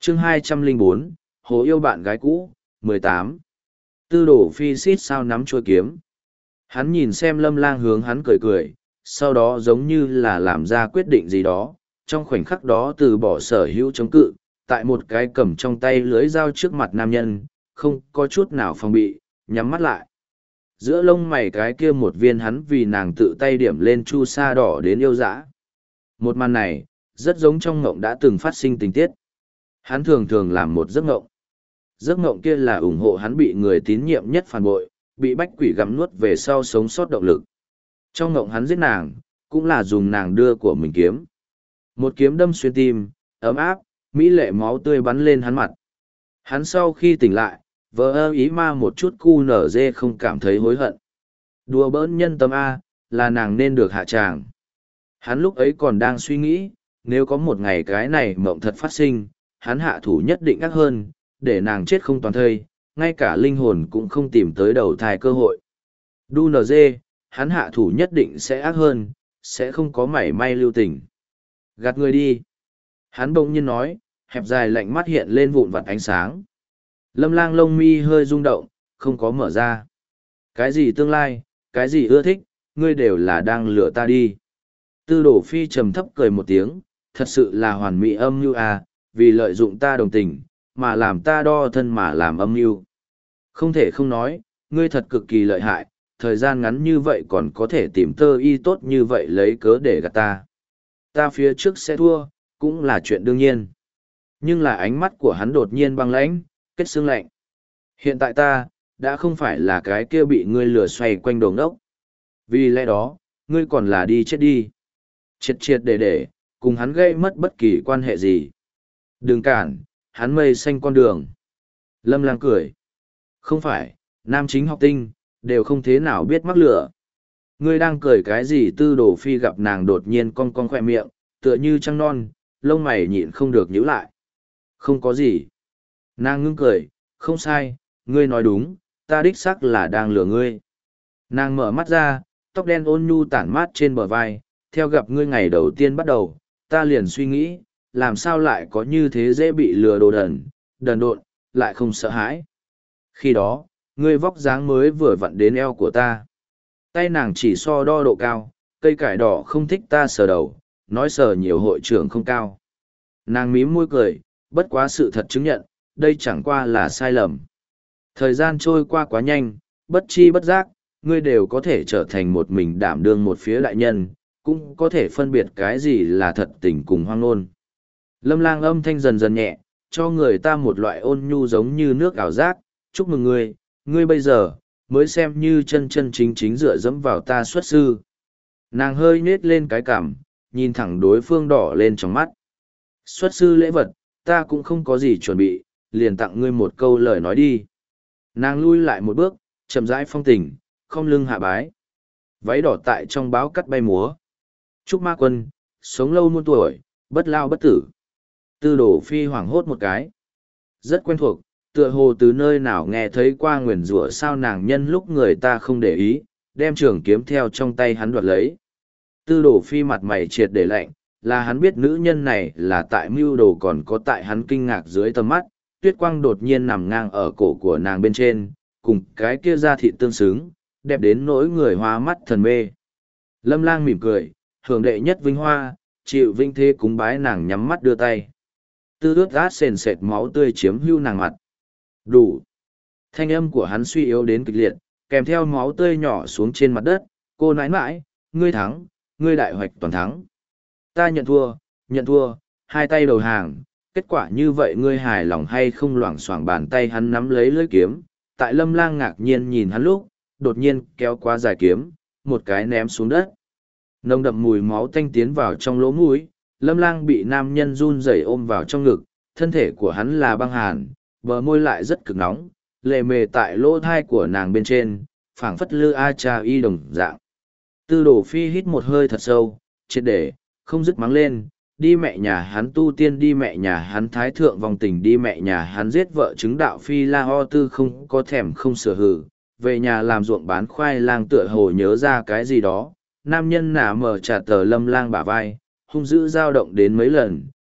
chương 204, Hồ yêu bạn gái cũ, 18. Tư Đồ Phi xít sao nắm chuôi kiếm. Hắn nhìn xem Lâm Lang hướng hắn cười cười, sau đó giống như là làm ra quyết định gì đó, trong khoảnh khắc đó từ bỏ sở hữu chống cự, tại một cái cầm trong tay lưới dao trước mặt nam nhân, không có chút nào phòng bị, nhắm mắt lại. Giữa lông mày cái kia một viên hắn vì nàng tự tay điểm lên chu sa đỏ đến yêu dã. Một màn này, rất giống trong ngộng đã từng phát sinh tình tiết. Hắn thường thường làm một giấc ngộng. Giấc ngộng kia là ủng hộ hắn bị người tín nhiệm nhất phản bội, bị bách quỷ gặm nuốt về sau sống sót động lực. Trong ngộng hắn giết nàng, cũng là dùng nàng đưa của mình kiếm. Một kiếm đâm xuyên tim, ấm áp, mỹ lệ máu tươi bắn lên hắn mặt. Hắn sau khi tỉnh lại, vỡ ơ ý ma một chút cu nở dê không cảm thấy hối hận. Đùa bỡn nhân tâm A, là nàng nên được hạ tràng. Hắn lúc ấy còn đang suy nghĩ, nếu có một ngày cái này mộng thật phát sinh, hắn hạ thủ nhất định ác hơn, để nàng chết không toàn thây, ngay cả linh hồn cũng không tìm tới đầu thai cơ hội. Đu nở dê, hắn hạ thủ nhất định sẽ ác hơn, sẽ không có mảy may lưu tình. Gạt người đi. Hắn bỗng nhiên nói, hẹp dài lạnh mắt hiện lên vụn vặt ánh sáng. Lâm Lang lông mi hơi rung động, không có mở ra. Cái gì tương lai, cái gì ưa thích, ngươi đều là đang lừa ta đi. Tư Đồ Phi trầm thấp cười một tiếng, thật sự là hoàn mỹ âm mưu à, vì lợi dụng ta đồng tình, mà làm ta đo thân mà làm âm mưu. Không thể không nói, ngươi thật cực kỳ lợi hại, thời gian ngắn như vậy còn có thể tìm tơ y tốt như vậy lấy cớ để gạt ta. Ta phía trước sẽ thua, cũng là chuyện đương nhiên. Nhưng là ánh mắt của hắn đột nhiên băng lãnh, kết xương lạnh. Hiện tại ta, đã không phải là cái kia bị ngươi lừa xoay quanh đồ ngốc. Vì lẽ đó, ngươi còn là đi chết đi. Triệt triệt để, cùng hắn gây mất bất kỳ quan hệ gì. Đừng cản, hắn mây xanh con đường. Lâm Lang cười. Không phải, nam chính học tinh, đều không thế nào biết mắc lửa. Ngươi đang cười cái gì? Tư Đồ Phi gặp nàng đột nhiên cong cong khỏe miệng, tựa như trăng non, lông mày nhịn không được nhíu lại. Không có gì. Nàng ngưng cười, không sai, ngươi nói đúng, ta đích xác là đang lừa ngươi. Nàng mở mắt ra, tóc đen ôn nhu tản mát trên bờ vai, theo gặp ngươi ngày đầu tiên bắt đầu, ta liền suy nghĩ, làm sao lại có như thế dễ bị lừa đồ đần độn, lại không sợ hãi. Khi đó, ngươi vóc dáng mới vừa vặn đến eo của ta. Tay nàng chỉ so đo độ cao, cây cải đỏ không thích ta sờ đầu, nói sờ nhiều hội trưởng không cao. Nàng mím môi cười, bất quá sự thật chứng nhận, đây chẳng qua là sai lầm. Thời gian trôi qua quá nhanh, bất chi bất giác, ngươi đều có thể trở thành một mình đảm đương một phía đại nhân, cũng có thể phân biệt cái gì là thật tình cùng hoang ngôn. Lâm Lang âm thanh dần dần nhẹ, cho người ta một loại ôn nhu giống như nước ảo giác, chúc mừng ngươi, ngươi bây giờ, mới xem như chân chân chính chính dựa dẫm vào ta xuất sư. Nàng hơi nết lên cái cằm, nhìn thẳng đối phương đỏ lên trong mắt. Xuất sư lễ vật, ta cũng không có gì chuẩn bị, liền tặng ngươi một câu lời nói đi. Nàng lui lại một bước, chậm rãi phong tình, không lưng hạ bái. Váy đỏ tại trong báo cắt bay múa. Chúc ma quân, sống lâu muôn tuổi, bất lao bất tử. Tư Đồ Phi hoảng hốt một cái. Rất quen thuộc, tựa hồ từ nơi nào nghe thấy qua nguyền rủa sao nàng nhân lúc người ta không để ý, đem trường kiếm theo trong tay hắn đoạt lấy. Tư Đồ Phi mặt mày triệt để lạnh, là hắn biết nữ nhân này là tại mưu đồ còn có tại hắn kinh ngạc dưới tầm mắt, tuyết quang đột nhiên nằm ngang ở cổ của nàng bên trên, cùng cái kia da thịt tương xứng, đẹp đến nỗi người hoa mắt thần mê. Lâm Lang mỉm cười, hưởng đệ nhất vinh hoa, chịu vinh thế cúng bái nàng nhắm mắt đưa tay. Tư ướt át sền sệt máu tươi chiếm hưu nàng mặt. Đủ. Thanh âm của hắn suy yếu đến kịch liệt, kèm theo máu tươi nhỏ xuống trên mặt đất. Cô nãi nãi, ngươi thắng, ngươi đại hoạch toàn thắng. Ta nhận thua, hai tay đầu hàng. Kết quả như vậy ngươi hài lòng hay không? Loảng xoảng bàn tay hắn nắm lấy lưỡi kiếm. Tại Lâm Lang ngạc nhiên nhìn hắn lúc, đột nhiên kéo qua dài kiếm, một cái ném xuống đất. Nồng đậm mùi máu tanh tiến vào trong lỗ mũi. Lâm Lang bị nam nhân run rẩy ôm vào trong ngực, thân thể của hắn là băng hàn, bờ môi lại rất cực nóng, lề mề tại lỗ thai của nàng bên trên, phảng phất lư a cha y đồng dạng. Tư Đồ Phi hít một hơi thật sâu, triệt để, không dứt mắng lên, đi mẹ nhà hắn tu tiên, đi mẹ nhà hắn thái thượng vòng tình, đi mẹ nhà hắn giết vợ chứng đạo Phi La Ho Tư không có thèm không sửa hử, về nhà làm ruộng bán khoai lang tựa hồ nhớ ra cái gì đó, nam nhân nả mở trả tờ Lâm Lang bả vai, hung dữ dao động đến mấy lần,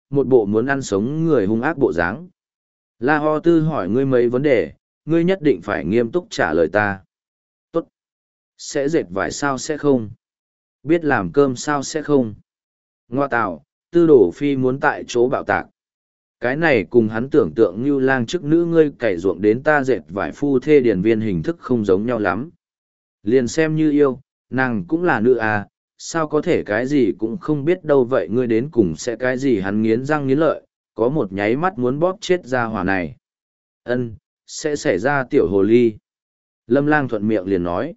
một bộ muốn ăn sống người hung ác bộ dáng. La Ho Tư hỏi ngươi mấy vấn đề, ngươi nhất định phải nghiêm túc trả lời ta. Tốt. Sẽ dệt vải sao sẽ không? Biết làm cơm sao sẽ không? Ngoa tạo, Tư Đổ Phi muốn tại chỗ bạo tạc. Cái này cùng hắn tưởng tượng như lang chức nữ ngươi cày ruộng đến ta dệt vải phu thê điển viên hình thức không giống nhau lắm. Liền xem như yêu, nàng cũng là nữ à, sao có thể cái gì cũng không biết đâu vậy ngươi đến cùng sẽ cái gì hắn nghiến răng nghiến lợi, có một nháy mắt muốn bóp chết ra hỏa này. Ân, sẽ xảy ra tiểu hồ ly. Lâm Lang thuận miệng liền nói.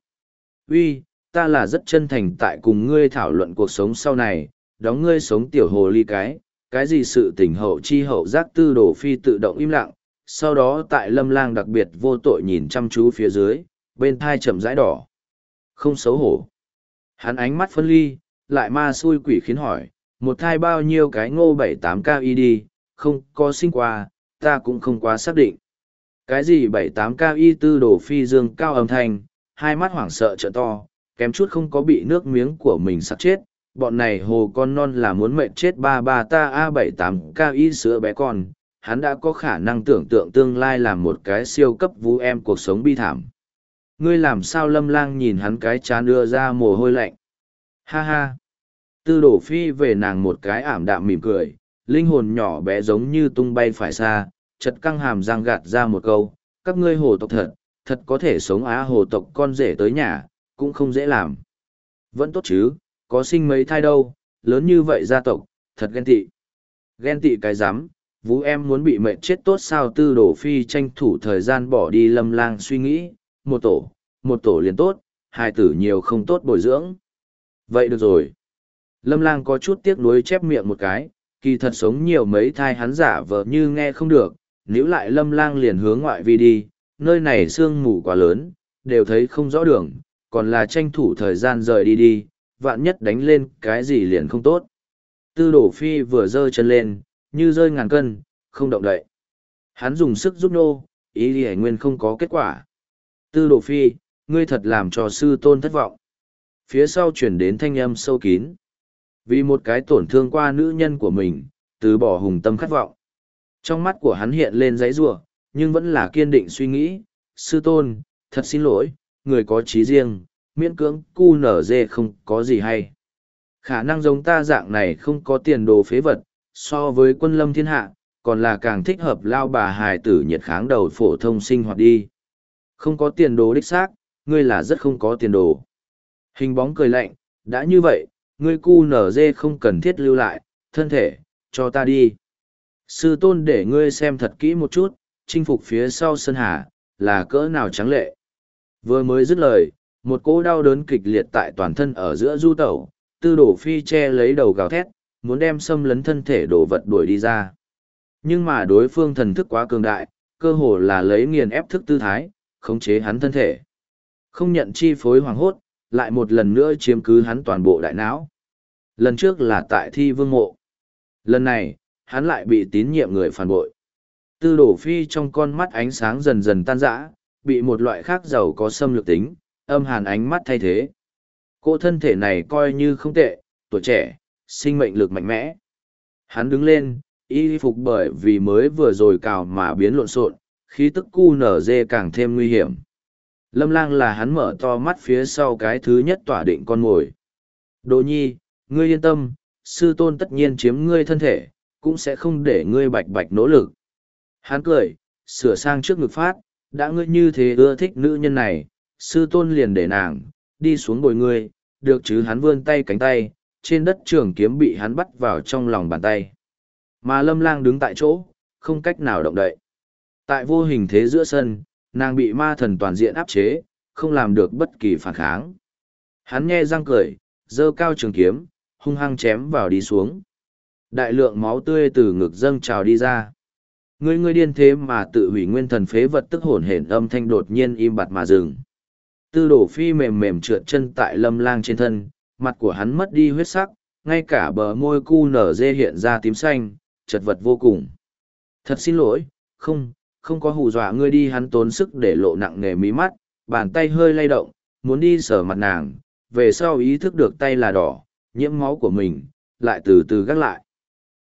Uy, ta là rất chân thành tại cùng ngươi thảo luận cuộc sống sau này, đóng ngươi sống tiểu hồ ly cái gì sự tình hậu chi hậu giác. Tư Đồ Phi tự động im lặng, sau đó tại Lâm Lang đặc biệt vô tội nhìn chăm chú phía dưới, bên thai chậm rãi đỏ. Không xấu hổ. Hắn ánh mắt phân ly, lại ma xui quỷ khiến hỏi, một thai bao nhiêu cái ngô 78 KI đi, không có sinh qua, ta cũng không quá xác định. Cái gì 78 KI? Tư Đồ Phi dương cao âm thanh, hai mắt hoảng sợ trợ to, kém chút không có bị nước miếng của mình sặc chết. Bọn này hồ con non là muốn mệt chết ba ba ta A78 KI sữa bé con, hắn đã có khả năng tưởng tượng tương lai làm một cái siêu cấp vũ em cuộc sống bi thảm. Ngươi làm sao? Lâm Lang nhìn hắn cái chán đưa ra mồ hôi lạnh. Ha ha. Tư Đổ Phi về nàng một cái ảm đạm mỉm cười, linh hồn nhỏ bé giống như tung bay phải xa, chật căng hàm răng gạt ra một câu, các ngươi hồ tộc thật có thể sống á. Hồ tộc con rể tới nhà, cũng không dễ làm. Vẫn tốt chứ, có sinh mấy thai đâu, lớn như vậy gia tộc, thật ghen tị. Ghen tị cái rắm, vũ em muốn bị mệt chết tốt sao? Tư Đổ Phi tranh thủ thời gian bỏ đi Lâm Lang suy nghĩ, một tổ liền tốt, hai tử nhiều không tốt bồi dưỡng. Vậy được rồi. Lâm Lang có chút tiếc nuối chép miệng một cái, kỳ thật sống nhiều mấy thai hắn giả vờ như nghe không được, níu lại Lâm Lang liền hướng ngoại vi đi, nơi này sương mù quá lớn, đều thấy không rõ đường, còn là tranh thủ thời gian rời đi, vạn nhất đánh lên cái gì liền không tốt. Tư Đổ Phi vừa giơ chân lên, như rơi ngàn cân, không động đậy. Hắn dùng sức giúp nô, ý thì nguyên không có kết quả. Tư Đổ Phi, ngươi thật làm cho sư tôn thất vọng. Phía sau chuyển đến thanh âm sâu kín. Vì một cái tổn thương qua nữ nhân của mình, từ bỏ hùng tâm khát vọng. Trong mắt của hắn hiện lên giấy rủa, nhưng vẫn là kiên định suy nghĩ. Sư tôn, thật xin lỗi, người có trí riêng, miễn cưỡng cu nở dê không có gì hay. Khả năng giống ta dạng này không có tiền đồ phế vật, so với quân lâm thiên hạ, còn là càng thích hợp lao bà hài tử nhiệt kháng đầu phổ thông sinh hoạt đi. Không có tiền đồ đích xác, ngươi là rất không có tiền đồ. Hình bóng cười lạnh, đã như vậy, ngươi cu nở dê không cần thiết lưu lại, thân thể, cho ta đi. Sư tôn để ngươi xem thật kỹ một chút, chinh phục phía sau sân hà, là cỡ nào trắng lệ. Vừa mới dứt lời, một cỗ đau đớn kịch liệt tại toàn thân ở giữa du tẩu, Tư Đổ Phi che lấy đầu gào thét, muốn đem xâm lấn thân thể đồ vật đuổi đi ra. Nhưng mà đối phương thần thức quá cường đại, cơ hồ là lấy nghiền ép thức tư thái, khống chế hắn thân thể. Không nhận chi phối hoàng hốt, lại một lần nữa chiếm cứ hắn toàn bộ đại não. Lần trước là tại Thi Vương mộ. Lần này, hắn lại bị tín nhiệm người phản bội. Tư Đổ Phi trong con mắt ánh sáng dần dần tan rã, bị một loại khác giàu có xâm lược tính, âm hàn ánh mắt thay thế. Cô thân thể này coi như không tệ, tuổi trẻ, sinh mệnh lực mạnh mẽ. Hắn đứng lên, y phục bởi vì mới vừa rồi cào mà biến lộn xộn, khí tức cu nở dê càng thêm nguy hiểm. Lâm Lang là hắn mở to mắt phía sau cái thứ nhất tỏa định con mồi. Đỗ nhi, ngươi yên tâm, sư tôn tất nhiên chiếm ngươi thân thể, cũng sẽ không để ngươi bạch bạch nỗ lực. Hắn cười, sửa sang trước ngực phát, đã ngươi như thế ưa thích nữ nhân này, sư tôn liền để nàng, đi xuống bồi ngươi, được chứ? Hắn vươn tay cánh tay, trên đất trường kiếm bị hắn bắt vào trong lòng bàn tay. Mà Lâm Lang đứng tại chỗ, không cách nào động đậy. Tại vô hình thế giữa sân, nàng bị ma thần toàn diện áp chế, không làm được bất kỳ phản kháng. Hắn nhe răng cười, giơ cao trường kiếm, hung hăng chém vào đi xuống. Đại lượng máu tươi từ ngực dâng trào đi ra. Ngươi điên thế mà tự hủy nguyên thần phế vật, tức hổn hển âm thanh đột nhiên im bặt mà dừng. Tư Đổ Phi mềm mềm trượt chân tại Lâm Lang trên thân, mặt của hắn mất đi huyết sắc, ngay cả bờ môi cu nở dê hiện ra tím xanh, chật vật vô cùng. Thật xin lỗi, không có hù dọa ngươi đi. Hắn tốn sức để lộ nặng nề mí mắt, bàn tay hơi lay động, muốn đi sờ mặt nàng, về sau ý thức được tay là đỏ, nhiễm máu của mình, lại từ từ gác lại.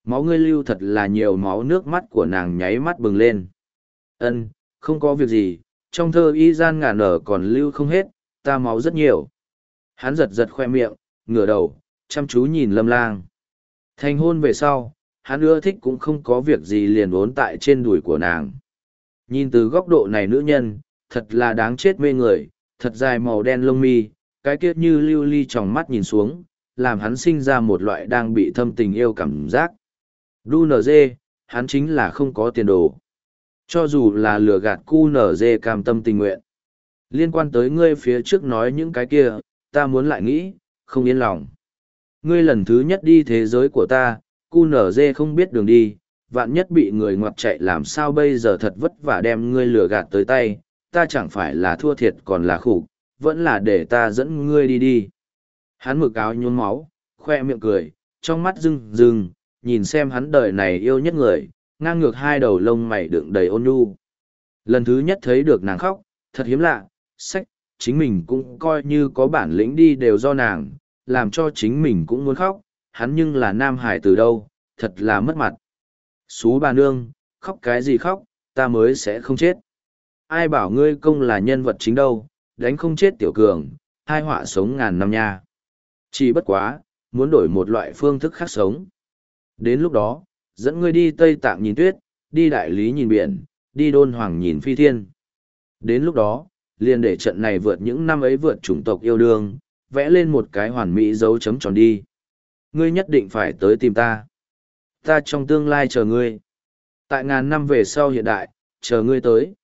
Máu ngươi lưu thật là nhiều, máu nước mắt của nàng nháy mắt bừng lên. Ân, không có việc gì, trong thơ y gian ngả nở còn lưu không hết, ta máu rất nhiều. Hắn giật giật khoe miệng, ngửa đầu, chăm chú nhìn Lâm Lang. Thành hôn về sau, hắn ưa thích cũng không có việc gì liền uốn tại trên đùi của nàng. Nhìn từ góc độ này nữ nhân, thật là đáng chết mê người, thật dài màu đen lông mi, cái kiết như lưu ly tròng mắt nhìn xuống, làm hắn sinh ra một loại đang bị thâm tình yêu cảm giác. Đu NG, hắn chính là không có tiền đồ. Cho dù là lừa gạt cu NG cam tâm tình nguyện. Liên quan tới ngươi phía trước nói những cái kia, ta muốn lại nghĩ, không yên lòng. Ngươi lần thứ nhất đi thế giới của ta, cu NG không biết đường đi, vạn nhất bị người ngoặt chạy làm sao bây giờ, thật vất vả đem ngươi lừa gạt tới tay, ta chẳng phải là thua thiệt còn là khủng, vẫn là để ta dẫn ngươi đi đi. Hắn mực áo nhuốm máu, khoe miệng cười, trong mắt rưng rưng, nhìn xem hắn đời này yêu nhất người, ngang ngược hai đầu lông mày đựng đầy ôn nhu. Lần thứ nhất thấy được nàng khóc, thật hiếm lạ, sách, chính mình cũng coi như có bản lĩnh đi đều do nàng, làm cho chính mình cũng muốn khóc, hắn nhưng là nam hải từ đâu, thật là mất mặt. Xú bà nương, khóc cái gì khóc, ta mới sẽ không chết. Ai bảo ngươi công là nhân vật chính đâu, đánh không chết tiểu cường, hai họa sống ngàn năm nha. Chỉ bất quá, muốn đổi một loại phương thức khác sống. Đến lúc đó, dẫn ngươi đi Tây Tạng nhìn tuyết, đi Đại Lý nhìn biển, đi Đôn Hoàng nhìn phi thiên. Đến lúc đó, liền để trận này vượt những năm ấy vượt chủng tộc yêu đương, vẽ lên một cái hoàn mỹ dấu chấm tròn đi. Ngươi nhất định phải tới tìm ta. Ta trong tương lai chờ ngươi. Tại ngàn năm về sau hiện đại, chờ ngươi tới.